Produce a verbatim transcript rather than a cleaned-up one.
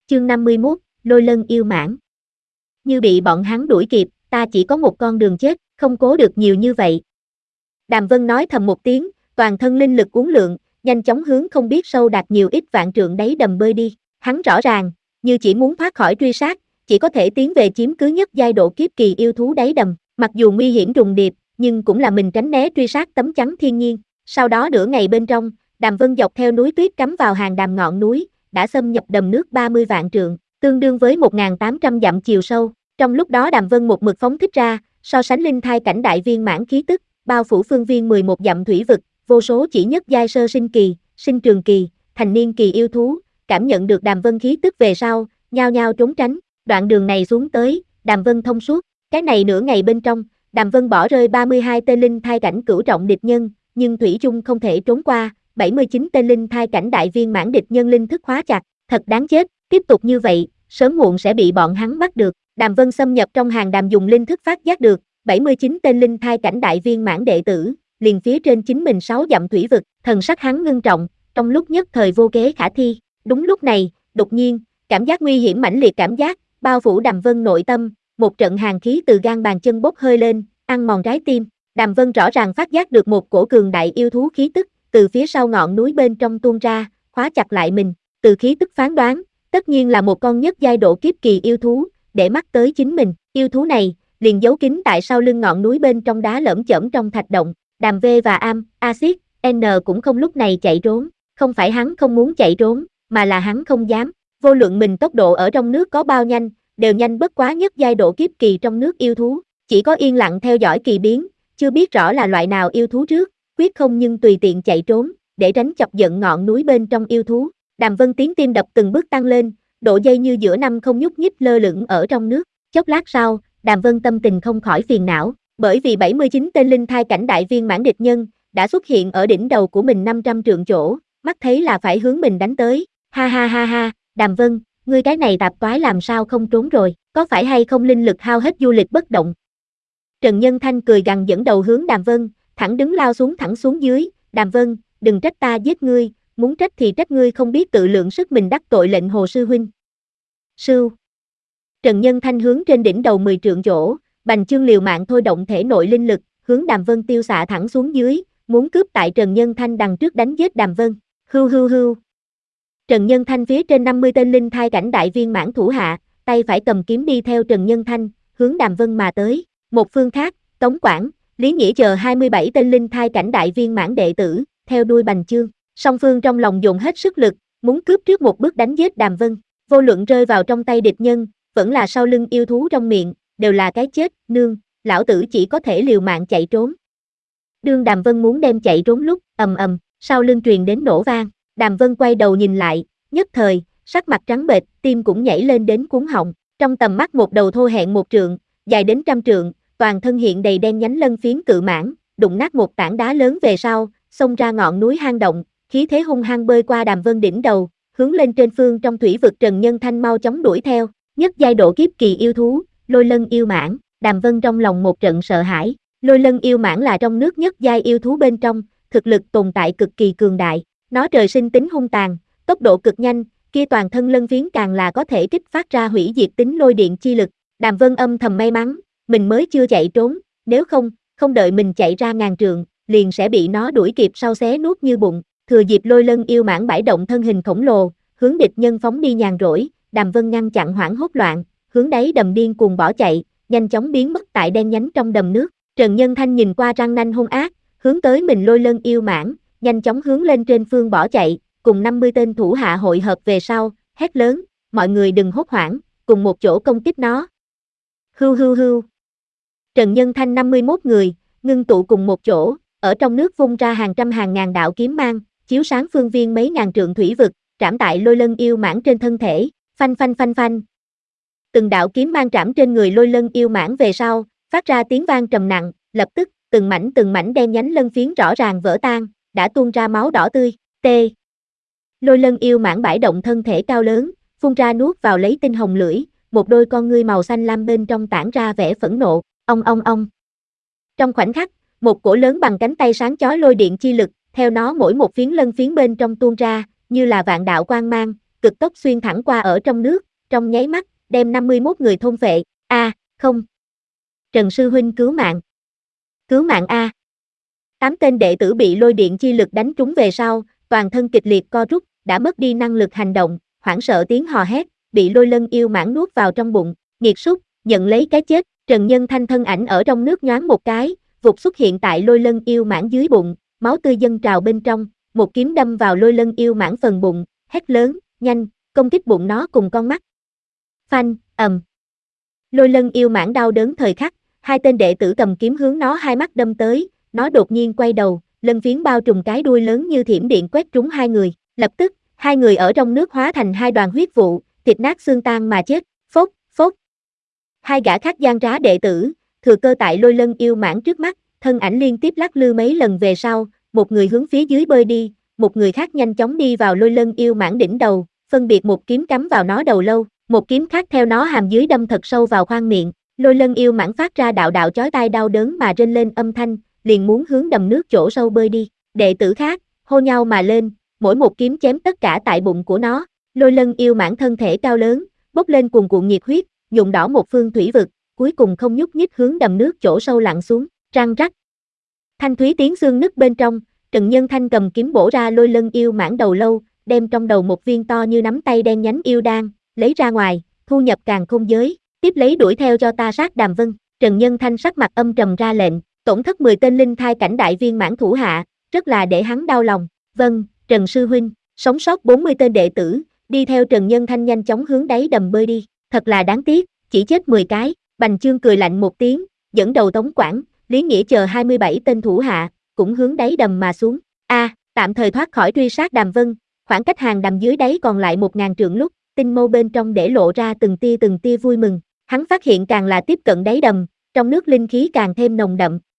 Chương năm mươi mốt, Lôi Lân yêu mãn. Như bị bọn hắn đuổi kịp, ta chỉ có một con đường chết, không cố được nhiều như vậy. Đàm Vân nói thầm một tiếng, toàn thân linh lực uốn lượn, nhanh chóng hướng không biết sâu đạt nhiều ít vạn trượng đáy đầm bơi đi. Hắn rõ ràng, như chỉ muốn thoát khỏi truy sát, chỉ có thể tiến về chiếm cứ nhất giai độ kiếp kỳ yêu thú đáy đầm. Mặc dù nguy hiểm trùng điệp, nhưng cũng là mình tránh né truy sát tấm chắn thiên nhiên. Sau đó nửa ngày bên trong, Đàm Vân dọc theo núi tuyết cắm vào hàng đàm ngọn núi, đã xâm nhập đầm nước ba mươi vạn trượng, tương đương với một nghìn tám trăm dặm chiều sâu. Trong lúc đó Đàm Vân một mực phóng thích ra, so sánh linh thai cảnh đại viên mãn khí tức, bao phủ phương viên mười một dặm thủy vực, vô số chỉ nhất giai sơ sinh kỳ, sinh trường kỳ, thành niên kỳ yêu thú, cảm nhận được Đàm Vân khí tức về sau, nhao nhao trốn tránh. Đoạn đường này xuống tới, Đàm Vân thông suốt, cái này nửa ngày bên trong, Đàm Vân bỏ rơi ba mươi hai tên linh thai cảnh cửu trọng địch nhân, nhưng thủy chung không thể trốn qua, bảy mươi chín tên linh thai cảnh đại viên mãn địch nhân linh thức khóa chặt, thật đáng chết, tiếp tục như vậy, sớm muộn sẽ bị bọn hắn bắt được. Đàm Vân xâm nhập trong hàng đàm dùng linh thức phát giác được, bảy mươi chín tên linh thai cảnh đại viên mãn đệ tử, liền phía trên chính mình sáu dặm thủy vực, thần sắc hắn ngưng trọng, trong lúc nhất thời vô kế khả thi. Đúng lúc này, đột nhiên, cảm giác nguy hiểm mãnh liệt cảm giác, bao phủ Đàm Vân nội tâm, một trận hàn khí từ gan bàn chân bốc hơi lên, ăn mòn trái tim. Đàm Vân rõ ràng phát giác được một cổ cường đại yêu thú khí tức, từ phía sau ngọn núi bên trong tuôn ra, khóa chặt lại mình, từ khí tức phán đoán, tất nhiên là một con nhất giai độ kiếp kỳ yêu thú, để mắt tới chính mình. Yêu thú này, liền giấu kín tại sau lưng ngọn núi bên trong đá lởm chởm trong thạch động. Đàm V và Am, Axit, N cũng không lúc này chạy trốn, không phải hắn không muốn chạy trốn, mà là hắn không dám. Vô luận mình tốc độ ở trong nước có bao nhanh, đều nhanh bất quá nhất giai độ kiếp kỳ trong nước yêu thú, chỉ có yên lặng theo dõi kỳ biến, chưa biết rõ là loại nào yêu thú trước, quyết không nhưng tùy tiện chạy trốn, để tránh chọc giận ngọn núi bên trong yêu thú. Đàm Vân tiếng tim đập từng bước tăng lên, độ dây như giữa năm không nhúc nhích lơ lửng ở trong nước. Chốc lát sau, Đàm Vân tâm tình không khỏi phiền não, bởi vì bảy mươi chín tên linh thai cảnh đại viên mãn địch nhân đã xuất hiện ở đỉnh đầu của mình năm trăm trượng chỗ, mắt thấy là phải hướng mình đánh tới. Ha ha ha ha, Đàm Vân, ngươi cái này tạp toái làm sao không trốn rồi, có phải hay không linh lực hao hết du lịch bất động? Trần Nhân Thanh cười gằn dẫn đầu hướng Đàm Vân, thẳng đứng lao xuống thẳng xuống dưới. Đàm Vân, đừng trách ta giết ngươi, muốn trách thì trách ngươi không biết tự lượng sức mình đắc tội lệnh Hồ sư huynh. Sưu. Trần Nhân Thanh hướng trên đỉnh đầu mười trượng chỗ, bành chương liều mạng thôi động thể nội linh lực, hướng Đàm Vân tiêu xạ thẳng xuống dưới, muốn cướp tại Trần Nhân Thanh đằng trước đánh giết Đàm Vân. Hưu hưu hưu. Trần Nhân Thanh phía trên năm mươi tên linh thai cảnh đại viên mãn thủ hạ, tay phải cầm kiếm đi theo Trần Nhân Thanh, hướng Đàm Vân mà tới. Một phương khác, Tống Quảng, Lý Nghĩa chờ hai mươi bảy tên linh thai cảnh đại viên mãn đệ tử, theo đuôi bành chương. Song phương trong lòng dồn hết sức lực, muốn cướp trước một bước đánh giết Đàm Vân. Vô luận rơi vào trong tay địch nhân, vẫn là sau lưng yêu thú trong miệng, đều là cái chết. Nương, lão tử chỉ có thể liều mạng chạy trốn. Đương Đàm Vân muốn đem chạy trốn lúc, ầm ầm, sau lưng truyền đến nổ vang. Đàm Vân quay đầu nhìn lại, nhất thời, sắc mặt trắng bệch, tim cũng nhảy lên đến cuống họng. Trong tầm mắt một đầu thô hẹn một trượng, dài đến trăm trượng, toàn thân hiện đầy đen nhánh lân phiến cự mãng, đụng nát một tảng đá lớn về sau, xông ra ngọn núi hang động, khí thế hung hăng bơi qua Đàm Vân đỉnh đầu, hướng lên trên phương trong thủy vực. Trần Nhân Thanh mau chóng đuổi theo. Nhất giai độ kiếp kỳ yêu thú, Lôi Lân yêu mãn. Đàm Vân trong lòng một trận sợ hãi. Lôi Lân yêu mãn là trong nước nhất giai yêu thú bên trong, thực lực tồn tại cực kỳ cường đại. Nó trời sinh tính hung tàn, tốc độ cực nhanh, kia toàn thân lân phiến càng là có thể kích phát ra hủy diệt tính lôi điện chi lực. Đàm Vân âm thầm may mắn, mình mới chưa chạy trốn, nếu không, không đợi mình chạy ra ngàn trượng, liền sẽ bị nó đuổi kịp sau xé nuốt như bụng. Thừa dịp Lôi Lân yêu mãn bãi động thân hình khổng lồ, hướng địch nhân phóng đi nhàn rỗi, Đàm Vân ngăn chặn hoảng hốt loạn, hướng đáy đầm điên cuồng bỏ chạy, nhanh chóng biến mất tại đen nhánh trong đầm nước. Trần Nhân Thanh nhìn qua răng nanh hung ác, hướng tới mình Lôi Lân yêu mãn, nhanh chóng hướng lên trên phương bỏ chạy, cùng năm mươi tên thủ hạ hội hợp về sau, hét lớn, mọi người đừng hốt hoảng, cùng một chỗ công kích nó. Hưu hưu hưu. Trần Nhân Thanh năm mươi mốt người, ngưng tụ cùng một chỗ, ở trong nước vung ra hàng trăm hàng ngàn đạo kiếm mang, chiếu sáng phương viên mấy ngàn trượng thủy vực, trảm tại Lôi Lân yêu mãn trên thân thể, phanh phanh phanh phanh. Từng đạo kiếm mang trảm trên người Lôi Lân yêu mãn về sau, phát ra tiếng vang trầm nặng, lập tức, từng mảnh từng mảnh đen nhánh lân phiến rõ ràng vỡ tan, đã tuôn ra máu đỏ tươi. T. Lôi Lân yêu mãn bãi động thân thể cao lớn, phun ra nuốt vào lấy tinh hồng lưỡi, một đôi con ngươi màu xanh lam bên trong tản ra vẻ phẫn nộ, ong ong ong. Trong khoảnh khắc, một cổ lớn bằng cánh tay sáng chói lôi điện chi lực, theo nó mỗi một phiến lân phiến bên trong tuôn ra, như là vạn đạo quang mang, cực tốc xuyên thẳng qua ở trong nước, trong nháy mắt, đem năm mươi mốt người thôn phệ. A, không. Trần sư huynh cứu mạng. Cứu mạng A. Tám tên đệ tử bị lôi điện chi lực đánh trúng về sau, toàn thân kịch liệt co rút, đã mất đi năng lực hành động, hoảng sợ tiếng hò hét, bị lôi lân yêu mãng nuốt vào trong bụng, nghiệt súc, nhận lấy cái chết. Trần Nhân Thanh thân ảnh ở trong nước nhoáng một cái, vụt xuất hiện tại lôi lân yêu mãng dưới bụng, máu tươi dâng trào bên trong, một kiếm đâm vào lôi lân yêu mãng phần bụng, hét lớn, nhanh, công kích bụng nó cùng con mắt. Phanh, ầm. Lôi lân yêu mãng đau đớn thời khắc, hai tên đệ tử cầm kiếm hướng nó hai mắt đâm tới, nó đột nhiên quay đầu, lân phiến bao trùm cái đuôi lớn như thiểm điện quét trúng hai người, lập tức, hai người ở trong nước hóa thành hai đoàn huyết vụ, thịt nát xương tan mà chết, phốc, phốc. Hai gã khác gian trá đệ tử, thừa cơ tại lôi lân yêu mãng trước mắt, thân ảnh liên tiếp lắc lư mấy lần về sau, một người hướng phía dưới bơi đi, một người khác nhanh chóng đi vào lôi lân yêu mãng đỉnh đầu, phân biệt một kiếm cắm vào nó đầu lâu, một kiếm khác theo nó hàm dưới đâm thật sâu vào khoang miệng, lôi lân yêu mãng phát ra đạo đạo chói tai đau đớn mà rên lên âm thanh, liền muốn hướng đầm nước chỗ sâu bơi đi, đệ tử khác, hô nhau mà lên, mỗi một kiếm chém tất cả tại bụng của nó, lôi lân yêu mãng thân thể cao lớn, bốc lên cuồn cuộn nhiệt huyết, nhuộm đỏ một phương thủy vực, cuối cùng không nhúc nhích hướng đầm nước chỗ sâu lặn xuống, răng rắc. Thanh thúy tiếng xương nứt bên trong, Trần Nhân Thanh cầm kiếm bổ ra lôi lân yêu mãng đầu lâu, đem trong đầu một viên to như nắm tay đen nhánh yêu đan, lấy ra ngoài, thu nhập càn khôn giới, tiếp lấy đuổi theo cho ta sát Đàm Vân. Trần Nhân Thanh sắc mặt âm trầm ra lệnh, tổn thất mười tên linh thai cảnh đại viên mãn thủ hạ, rất là để hắn đau lòng. Vâng, Trần sư huynh, sống sót bốn mươi tên đệ tử, đi theo Trần Nhân Thanh nhanh chóng hướng đáy đầm bơi đi, thật là đáng tiếc, chỉ chết mười cái. Bành Chương cười lạnh một tiếng, dẫn đầu Tống Quảng, Lý Nghĩa chờ hai mươi bảy tên thủ hạ, cũng hướng đáy đầm mà xuống. A, à, tạm thời thoát khỏi truy sát Đàm Vân, khoảng cách hàng đầm dưới đáy còn lại một ngàn trượng lúc, tinh mâu bên trong để lộ ra từng tia từng tia vui mừng. Hắn phát hiện càng là tiếp cận đáy đầm, trong nước linh khí càng thêm nồng đậm,